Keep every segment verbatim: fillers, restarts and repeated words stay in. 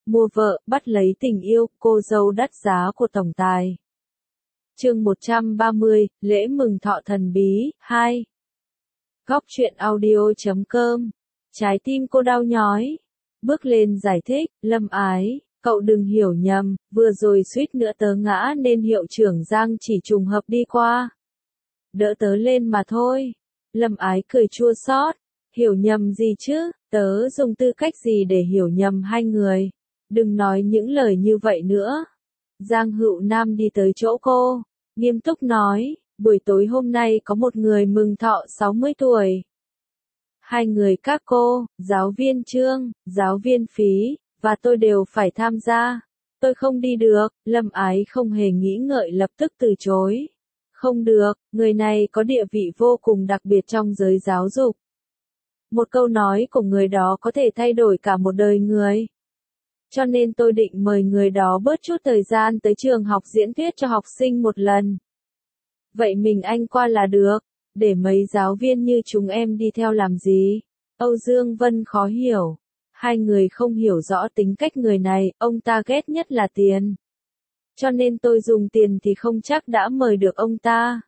Mua vợ, bắt lấy tình yêu, cô dâu đắt giá của tổng tài. Chương một trăm ba mươi, lễ mừng thọ thần bí, hai. Góc truyện audio chấm com. Trái tim cô đau nhói. Bước lên giải thích, Lâm Ái, cậu đừng hiểu nhầm, vừa rồi suýt nữa tớ ngã nên hiệu trưởng Giang chỉ trùng hợp đi qua. Đỡ tớ lên mà thôi. Lâm Ái cười chua xót, hiểu nhầm gì chứ, tớ dùng tư cách gì để hiểu nhầm hai người. Đừng nói những lời như vậy nữa. Giang Hữu Nam đi tới chỗ cô, nghiêm túc nói, buổi tối hôm nay có một người mừng thọ sáu mươi tuổi. Hai người các cô, giáo viên Trương, giáo viên Phí, và tôi đều phải tham gia. Tôi không đi được, Lâm Ái không hề nghĩ ngợi lập tức từ chối. Không được, người này có địa vị vô cùng đặc biệt trong giới giáo dục. Một câu nói của người đó có thể thay đổi cả một đời người. Cho nên tôi định mời người đó bớt chút thời gian tới trường học diễn thuyết cho học sinh một lần. Vậy mình anh qua là được, để mấy giáo viên như chúng em đi theo làm gì? Âu Dương Vân khó hiểu. Hai người không hiểu rõ tính cách người này, ông ta ghét nhất là tiền. Cho nên tôi dùng tiền thì không chắc đã mời được ông ta.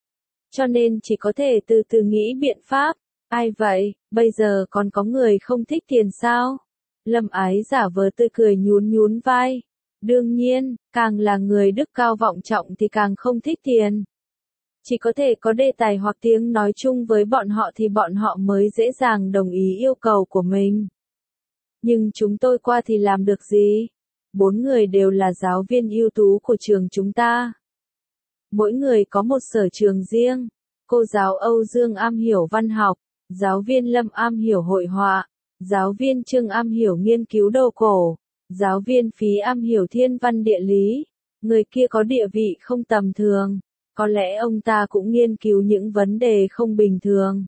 Cho nên chỉ có thể từ từ nghĩ biện pháp. Ai vậy, bây giờ còn có người không thích tiền sao? Lâm Ái giả vờ tươi cười nhún nhún vai. Đương nhiên, càng là người đức cao vọng trọng thì càng không thích tiền. Chỉ có thể có đề tài hoặc tiếng nói chung với bọn họ thì bọn họ mới dễ dàng đồng ý yêu cầu của mình. Nhưng chúng tôi qua thì làm được gì? Bốn người đều là giáo viên ưu tú của trường chúng ta. Mỗi người có một sở trường riêng. Cô giáo Âu Dương am hiểu văn học, giáo viên Lâm am hiểu hội họa, giáo viên Trương am hiểu nghiên cứu đồ cổ, giáo viên Phí am hiểu thiên văn địa lý. Người kia có địa vị không tầm thường. Có lẽ ông ta cũng nghiên cứu những vấn đề không bình thường.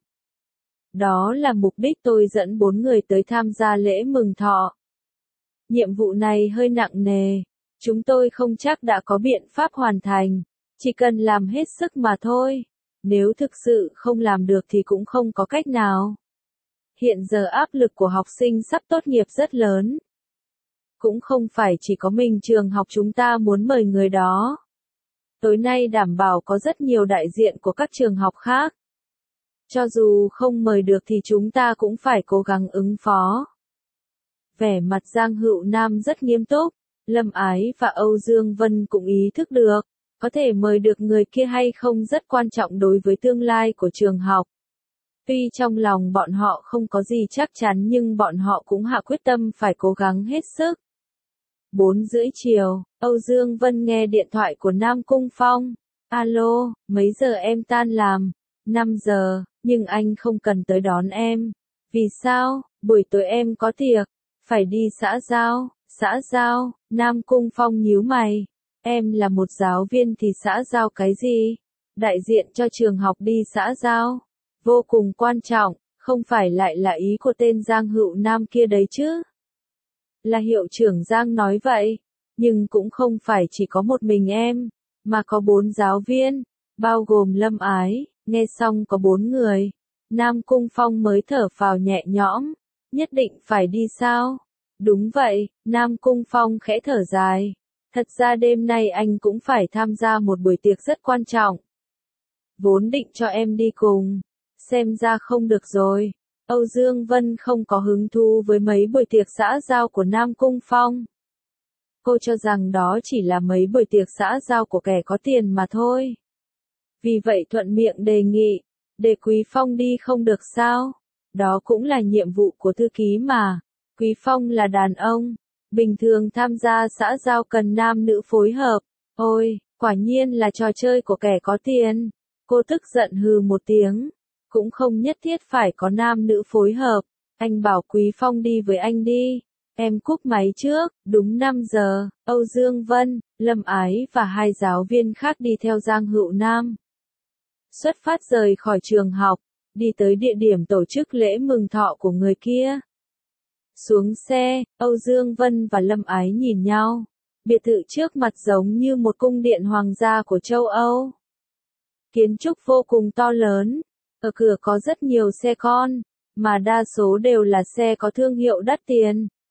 Đó là mục đích tôi dẫn bốn người tới tham gia lễ mừng thọ. Nhiệm vụ này hơi nặng nề. Chúng tôi không chắc đã có biện pháp hoàn thành. Chỉ cần làm hết sức mà thôi. Nếu thực sự không làm được thì cũng không có cách nào. Hiện giờ áp lực của học sinh sắp tốt nghiệp rất lớn. Cũng không phải chỉ có mình trường học chúng ta muốn mời người đó. Tối nay đảm bảo có rất nhiều đại diện của các trường học khác. Cho dù không mời được thì chúng ta cũng phải cố gắng ứng phó. Vẻ mặt Giang Hữu Nam rất nghiêm túc, Lâm Ái và Âu Dương Vân cũng ý thức được, có thể mời được người kia hay không rất quan trọng đối với tương lai của trường học. Tuy trong lòng bọn họ không có gì chắc chắn nhưng bọn họ cũng hạ quyết tâm phải cố gắng hết sức. Bốn rưỡi chiều, Âu Dương Vân nghe điện thoại của Nam Cung Phong. Alo, mấy giờ em tan làm? Năm giờ, nhưng anh không cần tới đón em. Vì sao? Buổi tối em có tiệc. Phải đi xã giao. Xã giao, Nam Cung Phong nhíu mày. Em là một giáo viên thì xã giao cái gì? Đại diện cho trường học đi xã giao. Vô cùng quan trọng, không phải lại là ý của tên Giang Hữu Nam kia đấy chứ? Là hiệu trưởng Giang nói vậy, nhưng cũng không phải chỉ có một mình em, mà có bốn giáo viên, bao gồm Lâm Ái. Nghe xong có bốn người, Nam Cung Phong mới thở phào nhẹ nhõm. Nhất định phải đi sao? Đúng vậy, Nam Cung Phong khẽ thở dài. Thật ra đêm nay anh cũng phải tham gia một buổi tiệc rất quan trọng. Vốn định cho em đi cùng, xem ra không được rồi. Âu Dương Vân không có hứng thú với mấy buổi tiệc xã giao của Nam Cung Phong. Cô cho rằng đó chỉ là mấy buổi tiệc xã giao của kẻ có tiền mà thôi. Vì vậy thuận miệng đề nghị, để Quý Phong đi không được sao? Đó cũng là nhiệm vụ của thư ký mà. Quý Phong là đàn ông, bình thường tham gia xã giao cần nam nữ phối hợp. Ôi, quả nhiên là trò chơi của kẻ có tiền. Cô tức giận hừ một tiếng. Cũng không nhất thiết phải có nam nữ phối hợp. Anh bảo Quý Phong đi với anh đi. Em cúp máy trước, đúng năm giờ, Âu Dương Vân, Lâm Ái và hai giáo viên khác đi theo Giang Hữu Nam. Xuất phát rời khỏi trường học, đi tới địa điểm tổ chức lễ mừng thọ của người kia. Xuống xe, Âu Dương Vân và Lâm Ái nhìn nhau. Biệt thự trước mặt giống như một cung điện hoàng gia của châu Âu. Kiến trúc vô cùng to lớn. Ở cửa có rất nhiều xe con, mà đa số đều là xe có thương hiệu đắt tiền.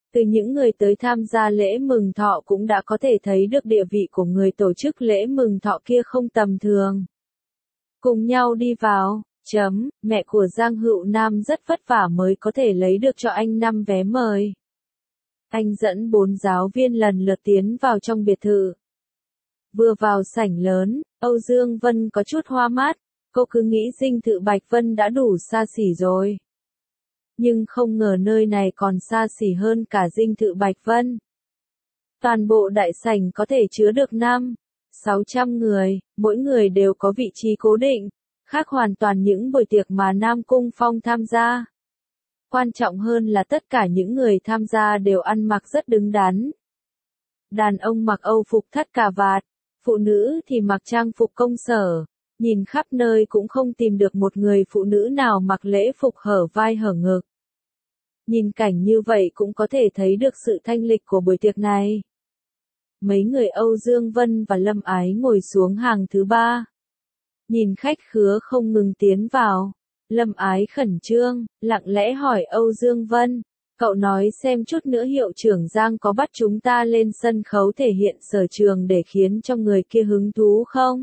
Từ những người tới tham gia lễ mừng thọ cũng đã có thể thấy được địa vị của người tổ chức lễ mừng thọ kia không tầm thường. Cùng nhau đi vào, chấm, mẹ của Giang Hữu Nam rất vất vả mới có thể lấy được cho anh năm vé mời. Anh dẫn bốn giáo viên lần lượt tiến vào trong biệt thự. Vừa vào sảnh lớn, Âu Dương Vân có chút hoa mắt, cô cứ nghĩ dinh thự Bạch Vân đã đủ xa xỉ rồi. Nhưng không ngờ nơi này còn xa xỉ hơn cả dinh thự Bạch Vân. Toàn bộ đại sảnh có thể chứa được năm, sáu trăm người, mỗi người đều có vị trí cố định, khác hoàn toàn những buổi tiệc mà Nam Cung Phong tham gia. Quan trọng hơn là tất cả những người tham gia đều ăn mặc rất đứng đắn. Đàn ông mặc Âu phục thắt cà vạt, phụ nữ thì mặc trang phục công sở, nhìn khắp nơi cũng không tìm được một người phụ nữ nào mặc lễ phục hở vai hở ngực. Nhìn cảnh như vậy cũng có thể thấy được sự thanh lịch của buổi tiệc này. Mấy người Âu Dương Vân và Lâm Ái ngồi xuống hàng thứ ba. Nhìn khách khứa không ngừng tiến vào, Lâm Ái khẩn trương, lặng lẽ hỏi Âu Dương Vân, cậu nói xem chút nữa hiệu trưởng Giang có bắt chúng ta lên sân khấu thể hiện sở trường để khiến cho người kia hứng thú không?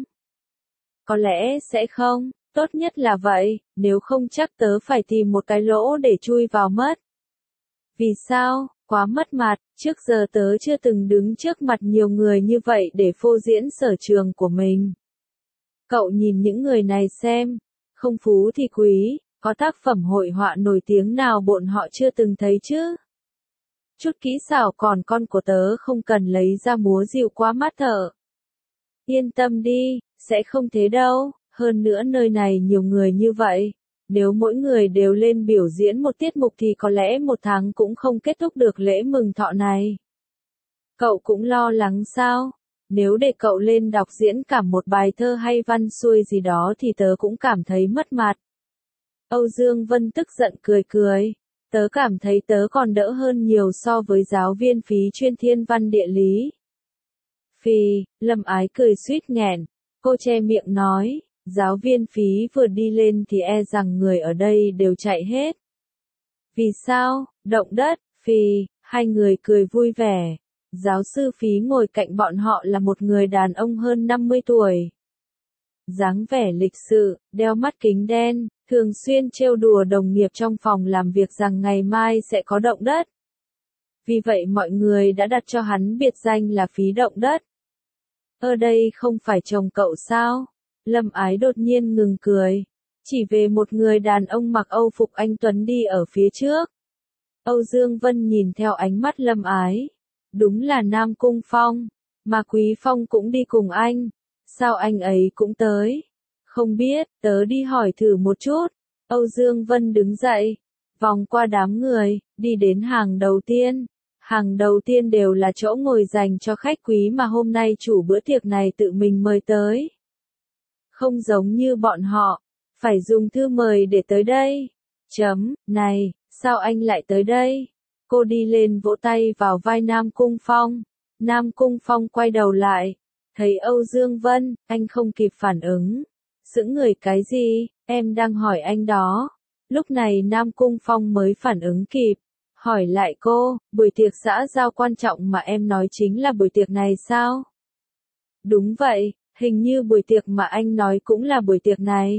Có lẽ sẽ không, tốt nhất là vậy, nếu không chắc tớ phải tìm một cái lỗ để chui vào mất. Vì sao? Quá mất mặt, trước giờ tớ chưa từng đứng trước mặt nhiều người như vậy để phô diễn sở trường của mình. Cậu nhìn những người này xem, không phú thì quý, có tác phẩm hội họa nổi tiếng nào bọn họ chưa từng thấy chứ? Chút kỹ xảo còn con của tớ không cần lấy ra múa dịu quá mắt thợ. Yên tâm đi, sẽ không thế đâu, hơn nữa nơi này nhiều người như vậy. Nếu mỗi người đều lên biểu diễn một tiết mục thì có lẽ một tháng cũng không kết thúc được lễ mừng thọ này. Cậu cũng lo lắng sao? Nếu để cậu lên đọc diễn cả một bài thơ hay văn xuôi gì đó thì tớ cũng cảm thấy mất mặt. Âu Dương Vân tức giận cười cười. Tớ cảm thấy tớ còn đỡ hơn nhiều so với giáo viên phí chuyên thiên văn địa lý. Phì, Lâm Ái cười suýt nghẹn. Cô che miệng nói. Giáo viên phí vừa đi lên thì e rằng người ở đây đều chạy hết. Vì sao? Động đất, phì, hai người cười vui vẻ. Giáo sư phí ngồi cạnh bọn họ là một người đàn ông hơn năm mươi tuổi. Dáng vẻ lịch sự, đeo mắt kính đen, thường xuyên trêu đùa đồng nghiệp trong phòng làm việc rằng ngày mai sẽ có động đất. Vì vậy mọi người đã đặt cho hắn biệt danh là phí động đất. Ở đây không phải chồng cậu sao? Lâm Ái đột nhiên ngừng cười, chỉ về một người đàn ông mặc Âu phục anh tuấn đi ở phía trước. Âu Dương Vân nhìn theo ánh mắt Lâm Ái, đúng là Nam Cung Phong, mà Quý Phong cũng đi cùng anh, sao anh ấy cũng tới? Không biết, tớ đi hỏi thử một chút. Âu Dương Vân đứng dậy, vòng qua đám người, đi đến hàng đầu tiên. Hàng đầu tiên đều là chỗ ngồi dành cho khách quý mà hôm nay chủ bữa tiệc này tự mình mời tới. Không giống như bọn họ, phải dùng thư mời để tới đây. Chấm, này, sao anh lại tới đây? Cô đi lên vỗ tay vào vai Nam Cung Phong. Nam Cung Phong quay đầu lại, thấy Âu Dương Vân, anh không kịp phản ứng. Sững người cái gì, em đang hỏi anh đó. Lúc này Nam Cung Phong mới phản ứng kịp, hỏi lại cô, buổi tiệc xã giao quan trọng mà em nói chính là buổi tiệc này sao? Đúng vậy. Hình như buổi tiệc mà anh nói cũng là buổi tiệc này.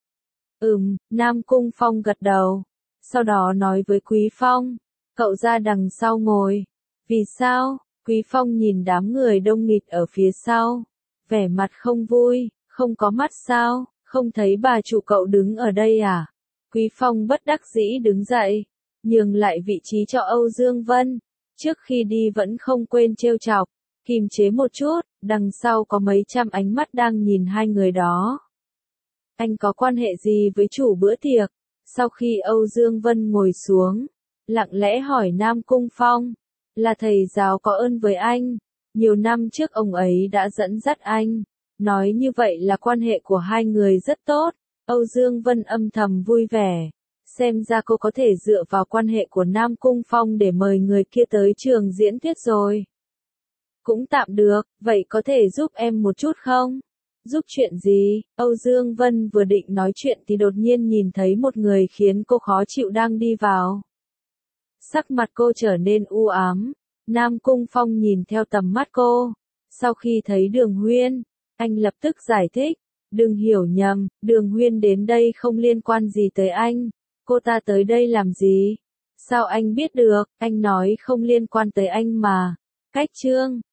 Ừm, Nam Cung Phong gật đầu. Sau đó nói với Quý Phong, cậu ra đằng sau ngồi. Vì sao? Quý Phong nhìn đám người đông nghịt ở phía sau. Vẻ mặt không vui, không có mắt sao, không thấy bà chủ cậu đứng ở đây à? Quý Phong bất đắc dĩ đứng dậy, nhường lại vị trí cho Âu Dương Vân. Trước khi đi vẫn không quên trêu chọc, kìm chế một chút. Đằng sau có mấy trăm ánh mắt đang nhìn hai người đó. Anh có quan hệ gì với chủ bữa tiệc? Sau khi Âu Dương Vân ngồi xuống, lặng lẽ hỏi Nam Cung Phong, là thầy giáo có ơn với anh. Nhiều năm trước ông ấy đã dẫn dắt anh. Nói như vậy là quan hệ của hai người rất tốt. Âu Dương Vân âm thầm vui vẻ. Xem ra cô có thể dựa vào quan hệ của Nam Cung Phong để mời người kia tới trường diễn thuyết rồi. Cũng tạm được, vậy có thể giúp em một chút không? Giúp chuyện gì? Âu Dương Vân vừa định nói chuyện thì đột nhiên nhìn thấy một người khiến cô khó chịu đang đi vào. Sắc mặt cô trở nên u ám. Nam Cung Phong nhìn theo tầm mắt cô. Sau khi thấy Đường Huyên, anh lập tức giải thích. Đừng hiểu nhầm, Đường Huyên đến đây không liên quan gì tới anh. Cô ta tới đây làm gì? Sao anh biết được? Anh nói không liên quan tới anh mà. Cách Trương